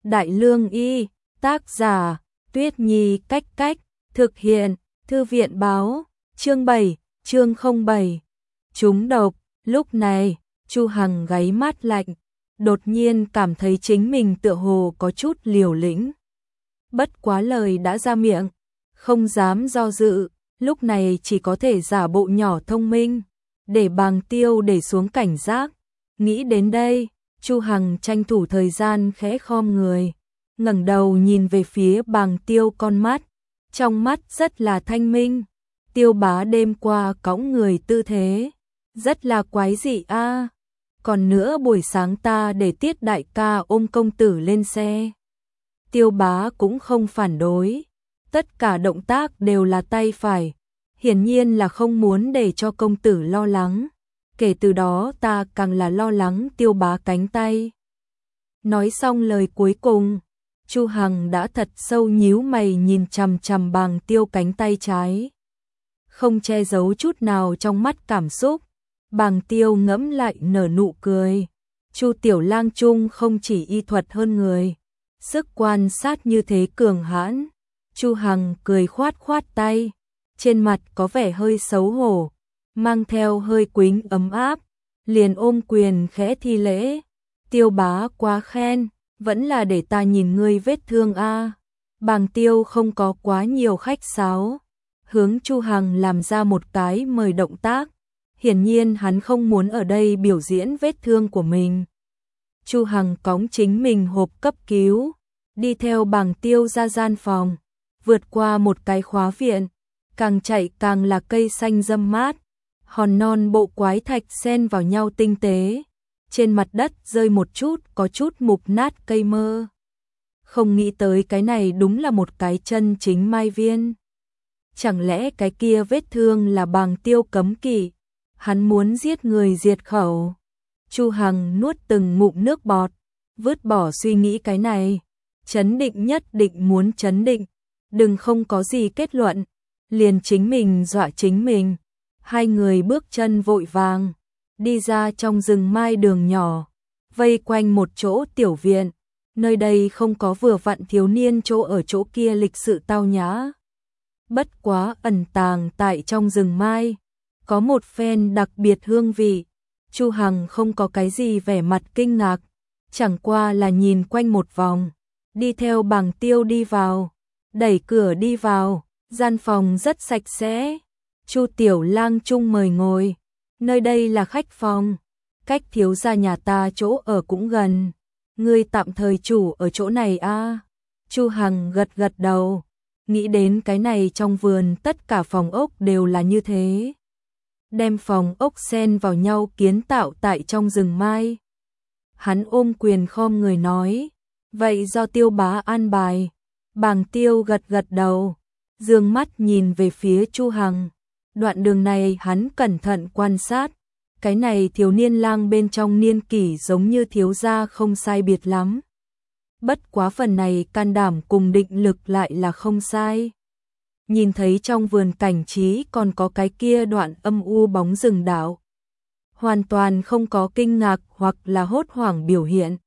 Đại Lương Y, tác giả, Tuyết Nhi Cách Cách, thực hiện, Thư viện Báo, chương 7, chương 07. Trúng độc, lúc này, Chu Hằng gáy mát lạnh, đột nhiên cảm thấy chính mình tựa hồ có chút liều lĩnh. Bất quá lời đã ra miệng, không dám do dự, lúc này chỉ có thể giả bộ nhỏ thông minh, để Bàng Tiêu để xuống cảnh giác. Nghĩ đến đây, Chu Hằng tranh thủ thời gian khẽ khom người, ngẩng đầu nhìn về phía Bàng Tiêu con mắt, trong mắt rất là thanh minh. Tiêu Bá đêm qua cõng người tư thế, rất là quái dị a. Còn nữa buổi sáng ta để Tiết đại ca ôm công tử lên xe. Tiêu Bá cũng không phản đối, tất cả động tác đều là tay phải, hiển nhiên là không muốn để cho công tử lo lắng. Kể từ đó ta càng là lo lắng Tiêu Bá cánh tay. Nói xong lời cuối cùng, Chu Hằng đã thật sâu nhíu mày nhìn chằm chằm Bàng Tiêu cánh tay trái, không che giấu chút nào trong mắt cảm xúc. Bàng Tiêu ngẫm lại nở nụ cười. Chu Tiểu Lang Trung không chỉ y thuật hơn người, sức quan sát như thế cường hãn. Chu Hằng cười khoát khoát tay, trên mặt có vẻ hơi xấu hổ, mang theo hơi quĩnh ấm áp, liền ôm quyền khẽ thi lễ. Tiêu Bá quá khen, vẫn là để ta nhìn ngươi vết thương a. Bàng Tiêu không có quá nhiều khách sáo, hướng Chu Hằng làm ra một cái mời động tác. Hiển nhiên hắn không muốn ở đây biểu diễn vết thương của mình. Chu Hằng cõng chính mình hộp cấp cứu, đi theo Bàng Tiêu ra gian phòng, vượt qua một cái khóa viện, càng chạy càng là cây xanh râm mát, hòn non bộ quái thạch xen vào nhau tinh tế, trên mặt đất rơi một chút có chút mục nát cây mơ. Không nghĩ tới cái này đúng là một cái chân chính mai viên. Chẳng lẽ cái kia vết thương là Bàng Tiêu cấm kỵ, hắn muốn giết người diệt khẩu. Chu Hằng nuốt từng ngụm nước bọt, vứt bỏ suy nghĩ cái này, chấn định, nhất định muốn chấn định, đừng không có gì kết luận, liền chính mình dọa chính mình. Hai người bước chân vội vàng, đi ra trong rừng mai đường nhỏ, vây quanh một chỗ tiểu viện, nơi đây không có vừa vặn thiếu niên chỗ ở chỗ kia lịch sự tao nhã. Bất quá ẩn tàng tại trong rừng mai, có một phen đặc biệt hương vị. Chu Hằng không có cái gì vẻ mặt kinh ngạc, chẳng qua là nhìn quanh một vòng, đi theo Bàng Tiêu đi vào, đẩy cửa đi vào, gian phòng rất sạch sẽ. Chu Tiểu Lang Trung mời ngồi, nơi đây là khách phòng, cách thiếu gia nhà ta chỗ ở cũng gần, ngươi tạm thời chủ ở chỗ này a. Chu Hằng gật gật đầu, nghĩ đến cái này trong vườn tất cả phòng ốc đều là như thế, đem phòng ốc xen vào nhau kiến tạo tại trong rừng mai. Hắn ôm quyền khom người nói, vậy do Tiêu Bá an bài. Bàng Tiêu gật gật đầu, dương mắt nhìn về phía Chu Hằng. Đoạn đường này hắn cẩn thận quan sát, cái này thiếu niên lang bên trong niên kỷ giống như thiếu gia không sai biệt lắm. Bất quá phần này can đảm cùng định lực lại là không sai. Nhìn thấy trong vườn cảnh trí còn có cái kia đoạn âm u bóng rừng đạo, hoàn toàn không có kinh ngạc hoặc là hốt hoảng biểu hiện.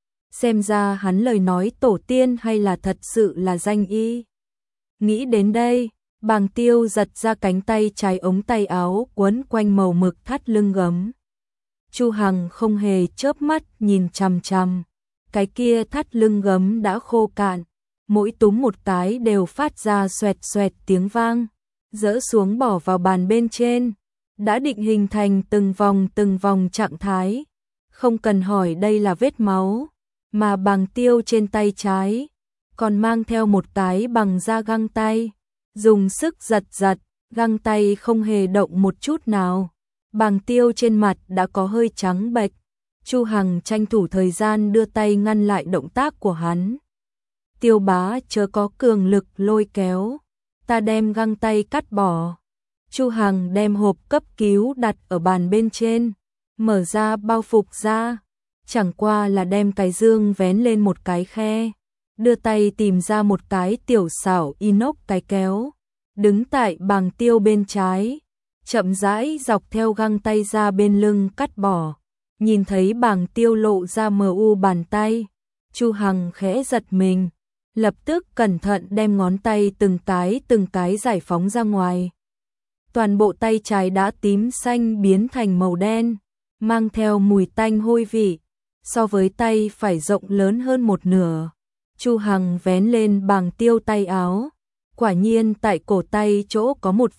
Xem ra hắn lời nói tổ tiên hay là thật sự là danh y. Nghĩ đến đây, Bàng Tiêu giật ra cánh tay trái ống tay áo quấn quanh màu mực thắt lưng gấm. Chu Hằng không hề chớp mắt nhìn chằm chằm, cái kia thắt lưng gấm đã khô cạn, mỗi túm một cái đều phát ra xoẹt xoẹt tiếng vang, dỡ xuống bỏ vào bàn bên trên, đã định hình thành từng vòng trạng thái. Không cần hỏi đây là vết máu, mà Bàng Tiêu trên tay trái còn mang theo một cái bằng da găng tay, dùng sức giật giật, găng tay không hề động một chút nào. Bàng Tiêu trên mặt đã có hơi trắng bệch. Chu Hằng tranh thủ thời gian đưa tay ngăn lại động tác của hắn. Tiêu Bá chớ có cường lực lôi kéo, ta đem găng tay cắt bỏ. Chu Hằng đem hộp cấp cứu đặt ở bàn bên trên, mở ra bao phục ra, chẳng qua là đem cái dương vén lên một cái khe, đưa tay tìm ra một cái tiểu xảo inox cái kéo, đứng tại Bàng Tiêu bên trái, chậm rãi dọc theo găng tay ra bên lưng cắt bỏ. Nhìn thấy Bàng Tiêu lộ ra mờ u bàn tay, Chu Hằng khẽ giật mình, lập tức cẩn thận đem ngón tay từng cái giải phóng ra ngoài. Toàn bộ tay trái đã tím xanh biến thành màu đen, mang theo mùi tanh hôi vị, so với tay phải rộng lớn hơn một nửa. Chu Hằng vén lên bàng tiêu tay áo, quả nhiên tại cổ tay chỗ có một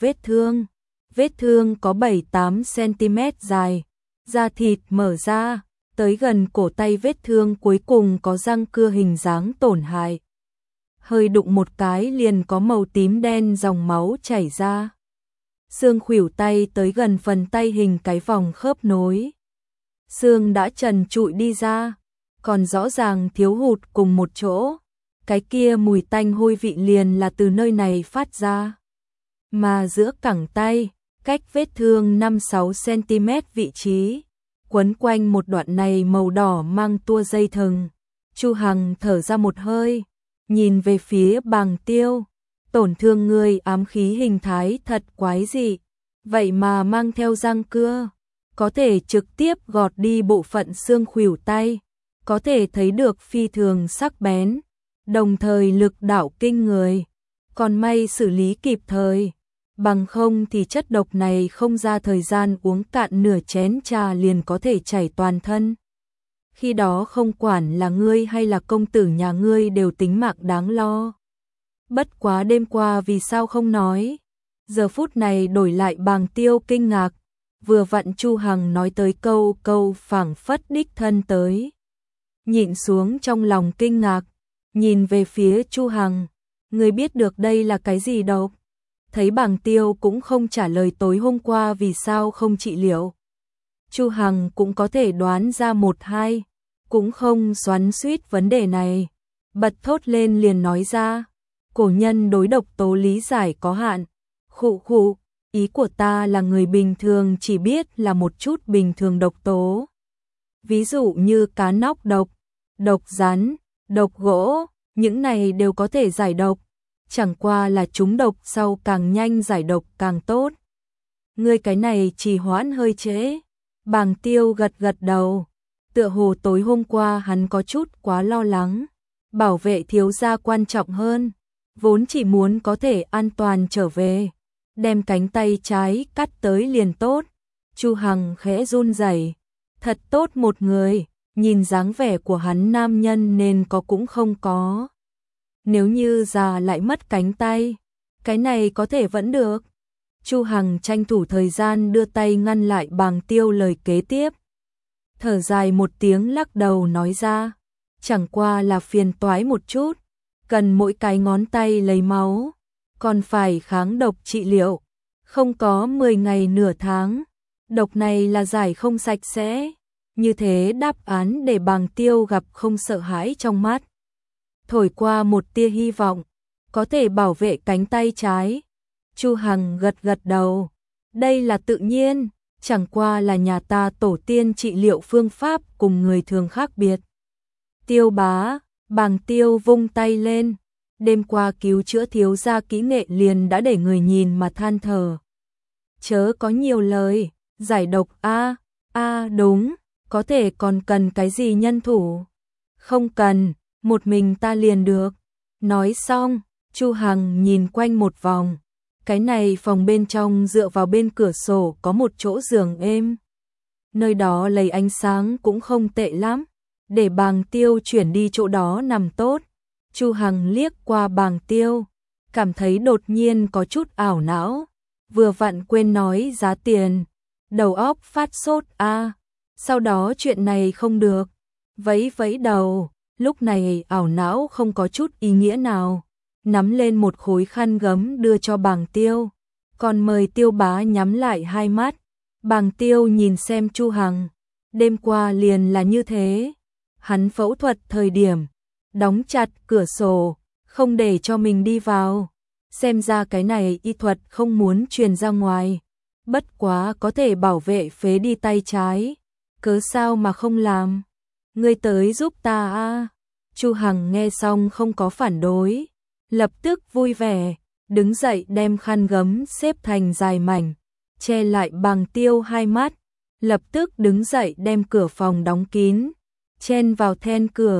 vết thương có 7-8 cm dài, da thịt mở ra, tới gần cổ tay vết thương cuối cùng có răng cưa hình dáng tổn hại. Hơi đụng một cái liền có màu tím đen dòng máu chảy ra. Xương khuỷu tay tới gần phần tay hình cái vòng khớp nối. Xương đã trần trụi đi ra, còn rõ ràng thiếu hụt cùng một chỗ. Cái kia mùi tanh hôi vị liền là từ nơi này phát ra. Mà giữa cẳng tay, cách vết thương 5-6 cm vị trí, quấn quanh một đoạn này màu đỏ mang tua dây thừng. Chu Hằng thở ra một hơi, nhìn về phía Bàng Tiêu, tổn thương người ám khí hình thái thật quái dị, vậy mà mang theo răng cưa, có thể trực tiếp gọt đi bộ phận xương khuỷu tay, có thể thấy được phi thường sắc bén, đồng thời lực đạo kinh người, còn may xử lý kịp thời, bằng không thì chất độc này không ra thời gian uống cạn nửa chén trà liền có thể chảy toàn thân. Khi đó không quản là ngươi hay là công tử nhà ngươi đều tính mạng đáng lo. Bất quá đêm qua vì sao không nói? Giờ phút này đổi lại Bàng Tiêu kinh ngạc, vừa vặn Chu Hằng nói tới câu phảng phất đích thân tới. Nhịn xuống trong lòng kinh ngạc, nhìn về phía Chu Hằng, ngươi biết được đây là cái gì đâu? Thấy Bàng Tiêu cũng không trả lời tối hôm qua vì sao không trị liệu. Chu Hằng cũng có thể đoán ra 1-2, cũng không xoắn xuýt vấn đề này, bật thốt lên liền nói ra, cổ nhân đối độc tố lý giải có hạn, khụ, ý của ta là người bình thường chỉ biết là một chút bình thường độc tố. Ví dụ như cá nóc độc, độc rắn, độc gỗ, những này đều có thể giải độc, chẳng qua là chúng độc sau càng nhanh giải độc càng tốt. Ngươi cái này trì hoãn hơi trễ. Bàng Tiêu gật đầu, tựa hồ tối hôm qua hắn có chút quá lo lắng, bảo vệ thiếu gia quan trọng hơn, vốn chỉ muốn có thể an toàn trở về, đem cánh tay trái cắt tới liền tốt. Chu Hằng khẽ run rẩy, thật tốt một người, nhìn dáng vẻ của hắn nam nhân nên có cũng không có. Nếu như già lại mất cánh tay, cái này có thể vẫn được. Chu Hằng tranh thủ thời gian đưa tay ngăn lại Bàng Tiêu lời kế tiếp. Thở dài một tiếng lắc đầu nói ra, chẳng qua là phiền toái một chút, cần mỗi cái ngón tay lấy máu, còn phải kháng độc trị liệu, không có 10 ngày nửa tháng, độc này là giải không sạch sẽ. Như thế đáp án để Bàng Tiêu gặp không sợ hãi trong mắt. Thổi qua một tia hy vọng, có thể bảo vệ cánh tay trái. Chu Hằng gật đầu, đây là tự nhiên, chẳng qua là nhà ta tổ tiên trị liệu phương pháp cùng người thường khác biệt. Tiêu bá, Bàng Tiêu vung tay lên, đêm qua cứu chữa thiếu gia kỹ nghệ liền đã để người nhìn mà than thở. Chớ có nhiều lời, giải độc đúng, có thể còn cần cái gì nhân thủ? Không cần, một mình ta liền được. Nói xong, Chu Hằng nhìn quanh một vòng. Cái này phòng bên trong dựa vào bên cửa sổ có một chỗ giường êm. Nơi đó lấy ánh sáng cũng không tệ lắm, để Bàng Tiêu chuyển đi chỗ đó nằm tốt. Chu Hằng liếc qua Bàng Tiêu, cảm thấy đột nhiên có chút ảo não, vừa vặn quên nói giá tiền, đầu óc phát sốt sau đó chuyện này không được, vẫy đầu, lúc này ảo não không có chút ý nghĩa nào. Nắm lên một khối khăn gấm đưa cho Bàng Tiêu, còn mời Tiêu bá nhắm lại hai mắt. Bàng Tiêu nhìn xem Chu Hằng, đêm qua liền là như thế, hắn phẫu thuật thời điểm, đóng chặt cửa sổ, không để cho mình đi vào, xem ra cái này y thuật không muốn truyền ra ngoài, bất quá có thể bảo vệ phế đi tay trái, cớ sao mà không làm, ngươi tới giúp ta Chu Hằng nghe xong không có phản đối, lập tức vui vẻ, đứng dậy đem khăn gấm xếp thành dài mảnh, che lại Bàng Tiêu hai mắt, lập tức đứng dậy đem cửa phòng đóng kín, chen vào then cửa,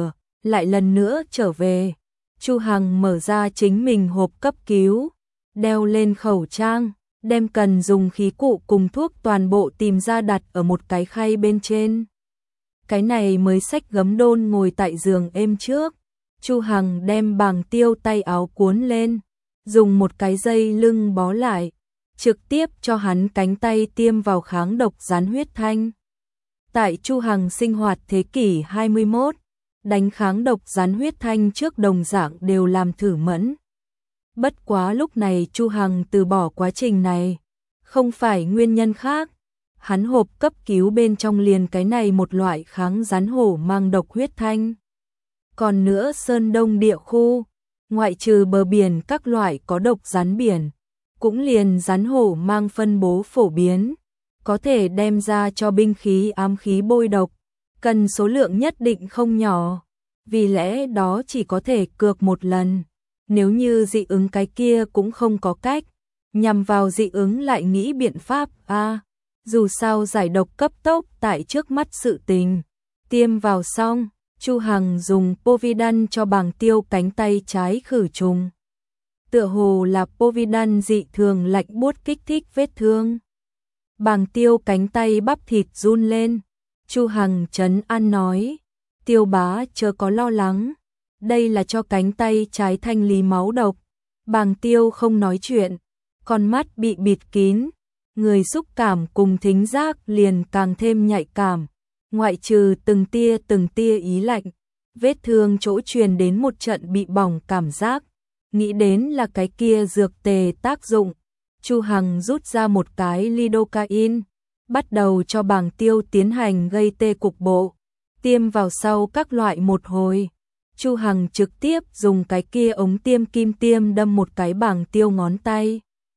lại lần nữa trở về. Chu Hằng mở ra chính mình hộp cấp cứu, đeo lên khẩu trang, đem cần dùng khí cụ cùng thuốc toàn bộ tìm ra đặt ở một cái khay bên trên. Cái này mới xách gấm đôn ngồi tại giường êm trước. Chu Hằng đem Bàng Tiêu tay áo cuốn lên, dùng một cái dây lưng bó lại, trực tiếp cho hắn cánh tay tiêm vào kháng độc rắn huyết thanh. Tại Chu Hằng sinh hoạt thế kỷ 21, đánh kháng độc rắn huyết thanh trước đồng dạng đều làm thử mẫn. Bất quá lúc này Chu Hằng từ bỏ quá trình này, không phải nguyên nhân khác. Hắn hộp cấp cứu bên trong liền cái này một loại kháng rắn hổ mang độc huyết thanh. Còn nữa Sơn Đông địa khu, ngoại trừ bờ biển các loại có độc rắn biển, cũng liền rắn hổ mang phân bố phổ biến, có thể đem ra cho binh khí ám khí bôi độc, cần số lượng nhất định không nhỏ, vì lẽ đó chỉ có thể cược một lần. Nếu như dị ứng cái kia cũng không có cách, nhằm vào dị ứng lại nghĩ biện pháp dù sao giải độc cấp tốc tại trước mắt sự tình. Tiêm vào xong, Chu Hằng dùng Povidone cho Bàng Tiêu cánh tay trái khử trùng. Tựa hồ là Povidone dị thường lạnh buốt kích thích vết thương. Bàng Tiêu cánh tay bắp thịt run lên. Chu Hằng trấn an nói, Tiêu bá chớ có lo lắng, đây là cho cánh tay trái thanh lý máu độc. Bàng Tiêu không nói chuyện, con mắt bị bịt kín, người xúc cảm cùng thính giác liền càng thêm nhạy cảm, ngoại trừ từng tia ý lạnh, vết thương chỗ truyền đến một trận bị bỏng cảm giác, nghĩ đến là cái kia dược tề tác dụng. Chu Hằng rút ra một cái lidocaine, bắt đầu cho Bàng Tiêu tiến hành gây tê cục bộ, tiêm vào sau các loại một hồi. Chu Hằng trực tiếp dùng cái kia ống tiêm kim tiêm đâm một cái Bàng Tiêu ngón tay.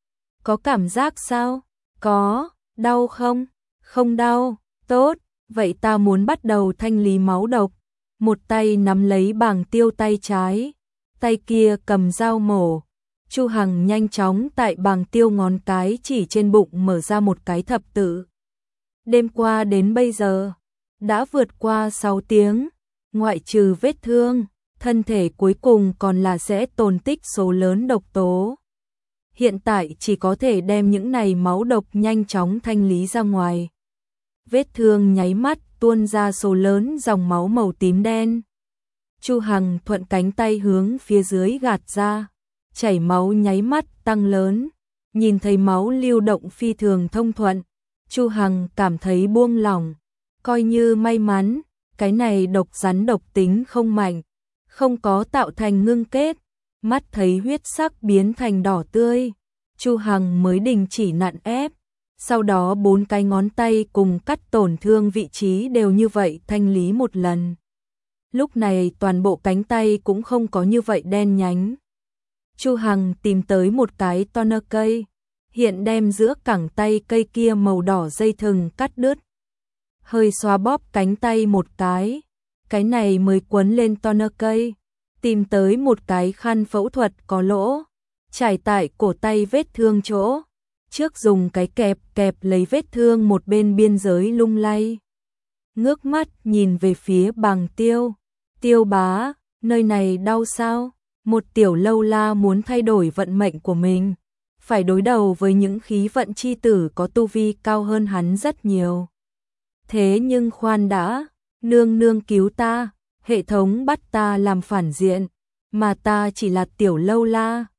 Có cảm giác sao? Có, đau không? Không đau, tốt, vậy ta muốn bắt đầu thanh lý máu độc. Một tay nắm lấy Bàng Tiêu tay trái, tay kia cầm dao mổ. Chu Hằng nhanh chóng tại Bàng Tiêu ngón cái chỉ trên bụng mở ra một cái thập tự. Đêm qua đến bây giờ, đã vượt qua 6 tiếng, ngoại trừ vết thương, thân thể cuối cùng còn là sẽ tồn tích số lớn độc tố. Hiện tại chỉ có thể đem những này máu độc nhanh chóng thanh lý ra ngoài. Vết thương nháy mắt tuôn ra số lớn dòng máu màu tím đen. Chu Hằng thuận cánh tay hướng phía dưới gạt ra, chảy máu nháy mắt tăng lớn, nhìn thấy máu lưu động phi thường thông thuận, Chu Hằng cảm thấy buông lỏng, coi như may mắn, cái này độc rắn độc tính không mạnh, không có tạo thành ngưng kết, mắt thấy huyết sắc biến thành đỏ tươi, Chu Hằng mới đình chỉ nặn ép, sau đó 4 cái ngón tay cùng cắt tổn thương vị trí đều như vậy thanh lý một lần. Lúc này toàn bộ cánh tay cũng không có như vậy đen nhánh. Chu Hằng tìm tới một cái toner cây, hiện đem giữa cẳng tay cây kia màu đỏ dây thừng cắt đứt. Hơi xoa bóp cánh tay một cái này mới quấn lên toner cây, tìm tới một cái khăn phẫu thuật có lỗ, trải tại cổ tay vết thương chỗ, trước dùng cái kẹp lấy vết thương một bên biên giới lung lay. Ngước mắt nhìn về phía Bàng Tiêu, Tiêu bá, nơi này đau sao? Một tiểu lâu la muốn thay đổi vận mệnh của mình, phải đối đầu với những khí vận chi tử có tu vi cao hơn hắn rất nhiều. Thế nhưng khoan đã, nương nương cứu ta, hệ thống bắt ta làm phản diện, mà ta chỉ là tiểu lâu la,